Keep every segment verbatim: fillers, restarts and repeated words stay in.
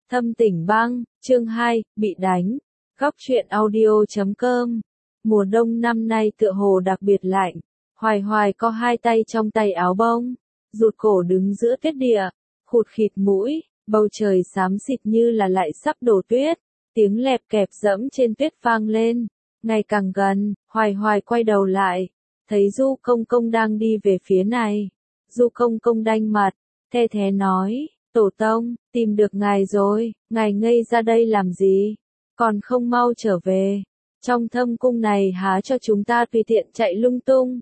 Thâm Tỉnh Bang, chương hai, bị đánh. Góc truyện audio chấm com. Mùa đông năm nay tựa hồ đặc biệt lạnh. Hoài Hoài co hai tay trong tay áo bông, rụt cổ đứng giữa tuyết địa, khụt khịt mũi, bầu trời xám xịt như là lại sắp đổ tuyết, tiếng lẹp kẹp dẫm trên tuyết vang lên. Ngày càng gần, Hoài Hoài quay đầu lại, thấy Du Công Công đang đi về phía này. Du Công Công đanh mặt, the thé nói, Tổ tông, tìm được ngài rồi, ngài ngây ra đây làm gì? Còn không mau trở về. Trong thâm cung này há cho chúng ta tùy tiện chạy lung tung.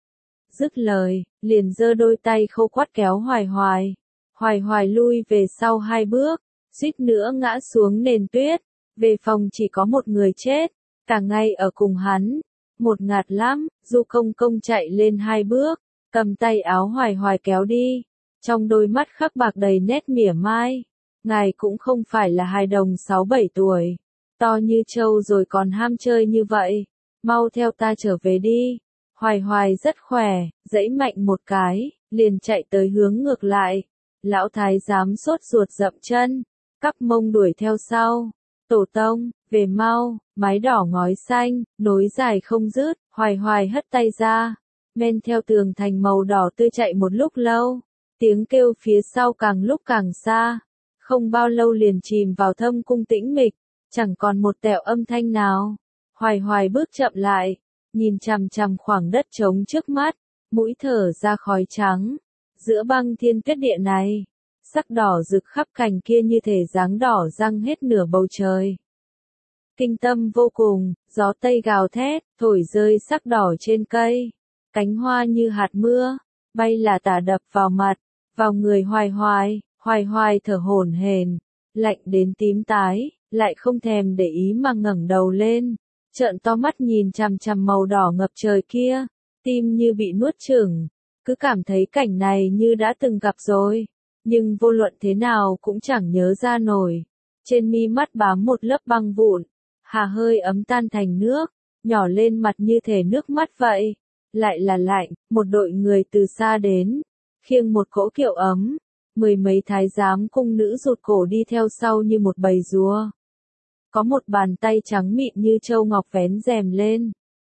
Dứt lời, liền giơ đôi tay khô quắt kéo Hoài Hoài. Hoài Hoài lui về sau hai bước, suýt nữa ngã xuống nền tuyết. Về phòng chỉ có một người chết, cả ngày ở cùng hắn. Một ngạt lắm, Du Công Công chạy lên hai bước, cầm tay áo Hoài Hoài kéo đi. Trong đôi mắt khắc bạc đầy nét mỉa mai. Ngài cũng không phải là hài đồng sáu bảy tuổi, to như trâu rồi còn ham chơi như vậy. Mau theo ta trở về đi. Hoài Hoài rất khỏe, giãy mạnh một cái, liền chạy tới hướng ngược lại. Lão thái giám sốt ruột dậm chân, cắp mông đuổi theo sau. Tổ tông, về mau, mái đỏ ngói xanh, nối dài không dứt. Hoài Hoài hất tay ra, men theo tường thành màu đỏ tươi chạy một lúc lâu. Tiếng kêu phía sau càng lúc càng xa, không bao lâu liền chìm vào thâm cung tĩnh mịch, chẳng còn một tẹo âm thanh nào. Hoài Hoài bước chậm lại, nhìn chằm chằm khoảng đất trống trước mắt, mũi thở ra khói trắng. Giữa băng thiên tuyết địa này, sắc đỏ rực khắp cành kia như thể dáng đỏ răng hết nửa bầu trời. Kinh tâm vô cùng, gió tây gào thét, thổi rơi sắc đỏ trên cây, cánh hoa như hạt mưa, bay là tả đập vào mặt, vào người Hoài Hoài. Hoài Hoài thở hổn hển, lạnh đến tím tái, lại không thèm để ý mà ngẩng đầu lên, trợn to mắt nhìn chằm chằm màu đỏ ngập trời kia, tim như bị nuốt chửng, cứ cảm thấy cảnh này như đã từng gặp rồi, nhưng vô luận thế nào cũng chẳng nhớ ra nổi. Trên mi mắt bám một lớp băng vụn, hà hơi ấm tan thành nước, nhỏ lên mặt như thể nước mắt vậy. Lại là lạnh, một đội người từ xa đến, khiêng một cỗ kiệu ấm. Mười mấy thái giám cung nữ rụt cổ đi theo sau như một bầy rùa. Có một bàn tay trắng mịn như châu ngọc vén rèm lên,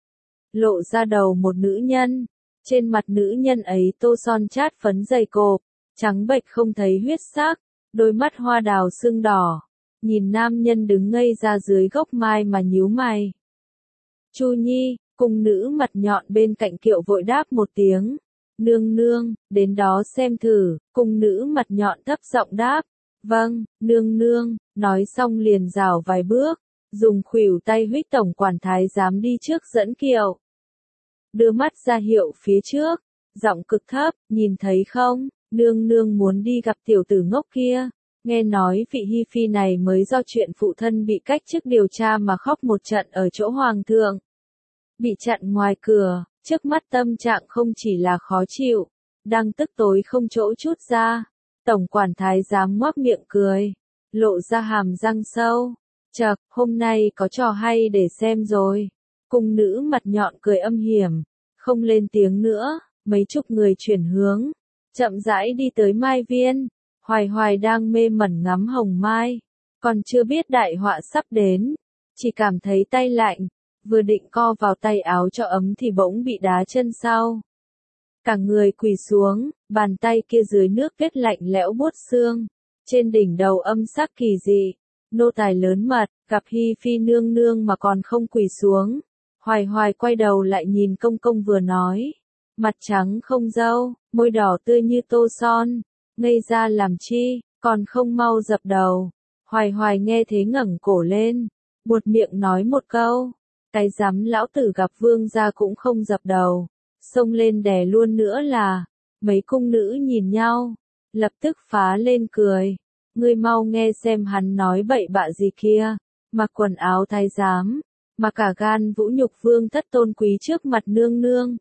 lộ ra đầu một nữ nhân. Trên mặt nữ nhân ấy tô son chát phấn dày cộp, trắng bệch không thấy huyết sắc, đôi mắt hoa đào sưng đỏ. Nhìn nam nhân đứng ngây ra dưới gốc mai mà nhíu mày. Chu Nhi, cung nữ mặt nhọn bên cạnh kiệu vội đáp một tiếng. Nương nương, đến đó xem thử. Cung nữ mặt nhọn thấp giọng đáp. Vâng, nương nương, nói xong liền rảo vài bước, dùng khuỷu tay huých tổng quản thái giám đi trước dẫn kiệu. Đưa mắt ra hiệu phía trước, giọng cực thấp, nhìn thấy không, nương nương muốn đi gặp tiểu tử ngốc kia. Nghe nói vị hi phi này mới do chuyện phụ thân bị cách chức điều tra mà khóc một trận ở chỗ hoàng thượng. Bị chặn ngoài cửa. Trước mắt tâm trạng không chỉ là khó chịu, đang tức tối không chỗ chút ra. Tổng quản thái giám ngoác miệng cười, lộ ra hàm răng sâu. Chậc, hôm nay có trò hay để xem rồi. Cung nữ mặt nhọn cười âm hiểm, không lên tiếng nữa. Mấy chục người chuyển hướng, chậm rãi đi tới Mai Viên. Hoài Hoài đang mê mẩn ngắm hồng mai, còn chưa biết đại họa sắp đến, chỉ cảm thấy tay lạnh. Vừa định co vào tay áo cho ấm thì bỗng bị đá chân sau. Cả người quỳ xuống, bàn tay kia dưới nước kết lạnh lẽo buốt xương. Trên đỉnh đầu âm sắc kỳ dị. Nô tài lớn mật, gặp hi phi nương nương mà còn không quỳ xuống. Hoài Hoài quay đầu lại nhìn công công vừa nói. Mặt trắng không râu, môi đỏ tươi như tô son. Ngây ra làm chi, còn không mau dập đầu. Hoài Hoài nghe thế ngẩng cổ lên, buột miệng nói một câu. Cái dám lão tử gặp vương gia cũng không dập đầu, xông lên đè luôn nữa là. Mấy cung nữ nhìn nhau, lập tức phá lên cười. Ngươi mau nghe xem hắn nói bậy bạ gì kia, mặc quần áo thái giám, mà cả gan vũ nhục vương thất tôn quý trước mặt nương nương.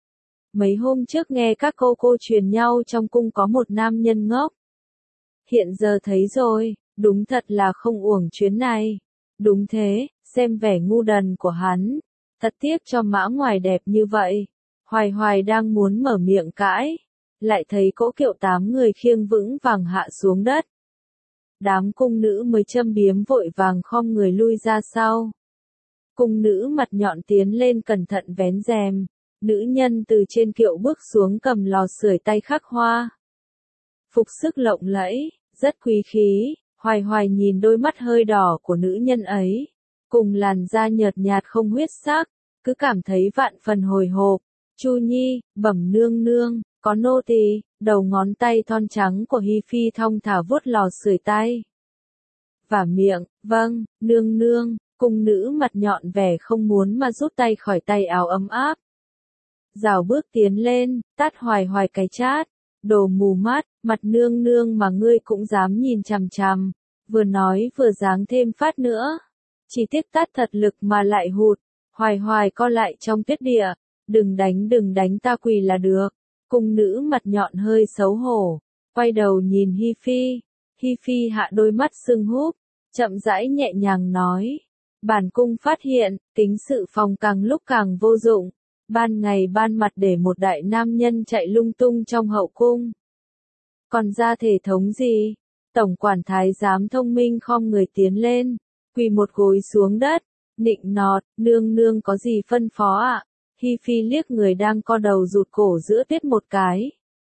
Mấy hôm trước nghe các cô cô truyền nhau trong cung có một nam nhân ngốc. Hiện giờ thấy rồi, đúng thật là không uổng chuyến này. Đúng thế. Xem vẻ ngu đần của hắn, thật tiếc cho mã ngoài đẹp như vậy. Hoài Hoài đang muốn mở miệng cãi, lại thấy cỗ kiệu tám người khiêng vững vàng hạ xuống đất. đám cung nữ mới châm biếm vội vàng khom người lui ra sau. Cung nữ mặt nhọn tiến lên cẩn thận vén rèm, nữ nhân từ trên kiệu bước xuống cầm lò sưởi tay khắc hoa. Phục sức lộng lẫy, rất quý khí, Hoài Hoài nhìn đôi mắt hơi đỏ của nữ nhân ấy, cùng làn da nhợt nhạt không huyết sắc, cứ cảm thấy vạn phần hồi hộp. Chu Nhi, bẩm nương nương, có nô tỳ. Đầu ngón tay thon trắng của Hi Phi thong thả vuốt lò sưởi tay. Và miệng, vâng, nương nương, cung nữ mặt nhọn vẻ không muốn mà rút tay khỏi tay áo ấm áp. Rào bước tiến lên, tát Hoài Hoài cái chát, đồ mù mắt, mặt nương nương mà ngươi cũng dám nhìn chằm chằm, vừa nói vừa giáng thêm phát nữa. Chỉ tiếc tát thật lực mà lại hụt, Hoài Hoài co lại trong tuyết địa, đừng đánh đừng đánh ta quỳ là được. Cung nữ mặt nhọn hơi xấu hổ, quay đầu nhìn Hi Phi, Hi Phi hạ đôi mắt sưng húp, chậm rãi nhẹ nhàng nói, bản cung phát hiện, tính sự phòng càng lúc càng vô dụng, ban ngày ban mặt để một đại nam nhân chạy lung tung trong hậu cung. Còn ra thể thống gì? Tổng quản thái giám thông minh khom người tiến lên, quỳ một gối xuống đất, nịnh nọt, nương nương có gì phân phó ạ? À? Hi Phi liếc người đang co đầu rụt cổ giữa tiết một cái.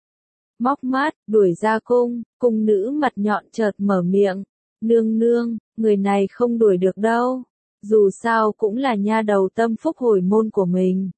Móc mát, đuổi ra cung, cung nữ mặt nhọn chợt mở miệng. Nương nương, người này không đuổi được đâu. Dù sao cũng là nha đầu tâm phúc hồi môn của mình.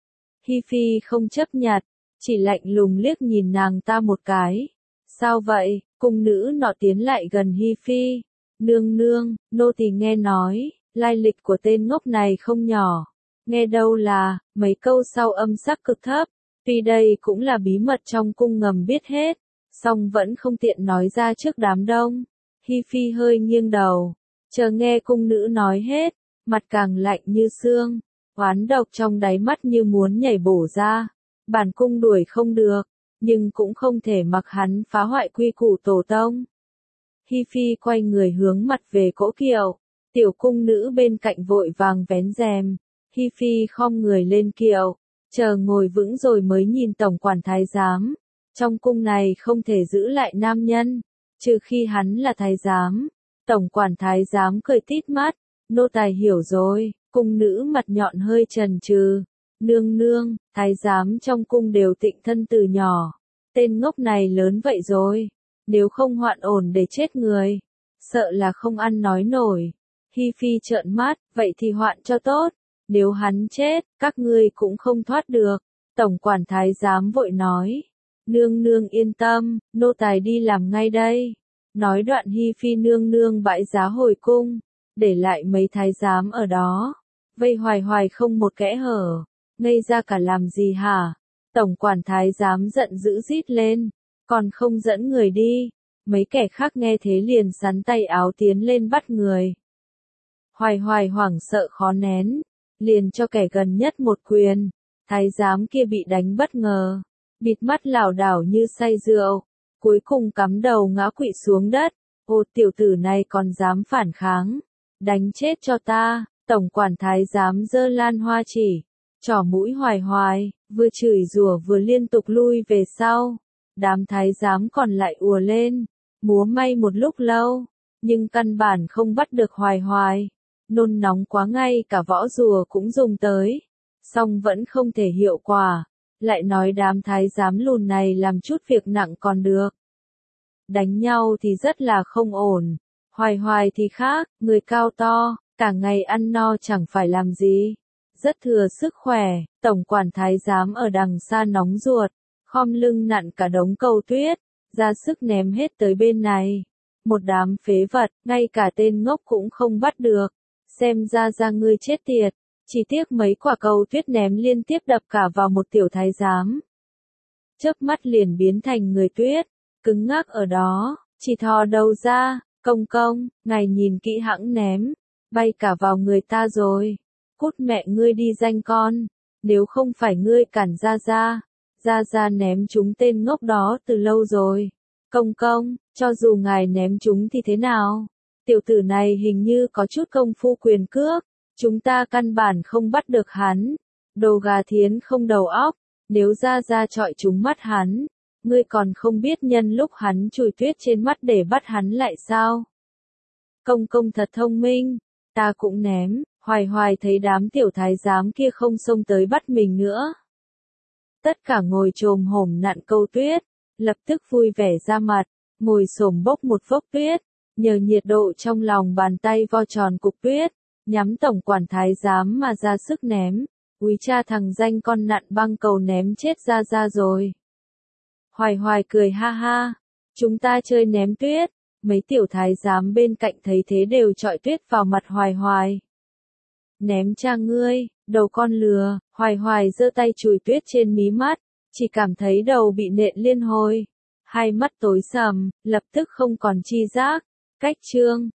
Hi Phi không chấp nhặt, chỉ lạnh lùng liếc nhìn nàng ta một cái. Sao vậy? Cung nữ nọ tiến lại gần Hi Phi. Nương nương, nô tỳ nghe nói, lai lịch của tên ngốc này không nhỏ. Nghe đâu là, mấy câu sau âm sắc cực thấp, tuy đây cũng là bí mật trong cung ngầm biết hết, song vẫn không tiện nói ra trước đám đông. Hi Phi hơi nghiêng đầu, chờ nghe cung nữ nói hết, mặt càng lạnh như xương, oán độc trong đáy mắt như muốn nhảy bổ ra. Bản cung đuổi không được, nhưng cũng không thể mặc hắn phá hoại quy củ tổ tông. Hi Phi quay người hướng mặt về cỗ kiệu, tiểu cung nữ bên cạnh vội vàng vén rèm. Hi Phi khom người lên kiệu, chờ ngồi vững rồi mới nhìn tổng quản thái giám. Trong cung này không thể giữ lại nam nhân, trừ khi hắn là thái giám. Tổng quản thái giám cười tít mắt, nô tài hiểu rồi. Cung nữ mặt nhọn hơi chần chừ. Nương nương, thái giám trong cung đều tịnh thân từ nhỏ. Tên ngốc này lớn vậy rồi, nếu không hoạn ổn để chết người, sợ là không ăn nói nổi. Hi Phi trợn mắt, vậy thì hoạn cho tốt. Nếu hắn chết, các ngươi cũng không thoát được. Tổng quản thái giám vội nói. Nương nương yên tâm, nô tài đi làm ngay đây. Nói đoạn Hi Phi nương nương bãi giá hồi cung, để lại mấy thái giám ở đó. Vây Hoài Hoài không một kẽ hở. Ngây ra cả làm gì hả? Tổng quản thái giám giận dữ rít lên. Còn không dẫn người đi. Mấy kẻ khác nghe thế liền sắn tay áo tiến lên bắt người. Hoài Hoài hoảng sợ khó nén, liền cho kẻ gần nhất một quyền. Thái giám kia bị đánh bất ngờ, bịt mắt lảo đảo như say rượu, cuối cùng cắm đầu ngã quỵ xuống đất. Ô, tiểu tử này còn dám phản kháng, đánh chết cho ta. Tổng quản thái giám giơ lan hoa chỉ, trỏ mũi Hoài Hoài, vừa chửi rủa vừa liên tục lui về sau. Đám thái giám còn lại ùa lên, múa may một lúc lâu, nhưng căn bản không bắt được Hoài Hoài. Nôn nóng quá ngay cả võ rùa cũng dùng tới, song vẫn không thể hiệu quả. Lại nói đám thái giám lùn này làm chút việc nặng còn được, đánh nhau thì rất là không ổn. Hoài Hoài thì khác, người cao to, cả ngày ăn no chẳng phải làm gì, rất thừa sức khỏe. Tổng quản thái giám ở đằng xa nóng ruột, khom lưng nặn cả đống cầu tuyết, ra sức ném hết tới bên này. Một đám phế vật, ngay cả tên ngốc cũng không bắt được. Xem ra ra ngươi chết tiệt, chỉ tiếc mấy quả cầu tuyết ném liên tiếp đập cả vào một tiểu thái giám. Chớp mắt liền biến thành người tuyết, cứng ngắc ở đó, chỉ thò đầu ra, công công, ngài nhìn kỹ hãng ném, bay cả vào người ta rồi. Cút mẹ ngươi đi danh con, nếu không phải ngươi cản ra ra, ra ra ném chúng tên ngốc đó từ lâu rồi. Công công, cho dù ngài ném chúng thì thế nào? Tiểu tử này hình như có chút công phu quyền cước, chúng ta căn bản không bắt được hắn. Đồ gà thiến không đầu óc, nếu ra ra chọi trúng mắt hắn, ngươi còn không biết nhân lúc hắn chùi tuyết trên mắt để bắt hắn lại sao? Công công thật thông minh, ta cũng ném, Hoài Hoài thấy đám tiểu thái giám kia không xông tới bắt mình nữa. Tất cả ngồi chồm hổm nặn câu tuyết, lập tức vui vẻ ra mặt, ngồi xổm bốc một vốc tuyết, nhờ nhiệt độ trong lòng bàn tay vo tròn cục tuyết, nhắm tổng quản thái giám mà ra sức ném, úi cha thằng danh con nặn băng cầu ném chết ra ra rồi. Hoài Hoài cười ha ha, chúng ta chơi ném tuyết, mấy tiểu thái giám bên cạnh thấy thế đều chọi tuyết vào mặt Hoài Hoài. Ném cha ngươi, đầu con lừa, Hoài Hoài giơ tay chùi tuyết trên mí mắt, chỉ cảm thấy đầu bị nện liên hồi, hai mắt tối sầm, lập tức không còn chi giác. Cách chương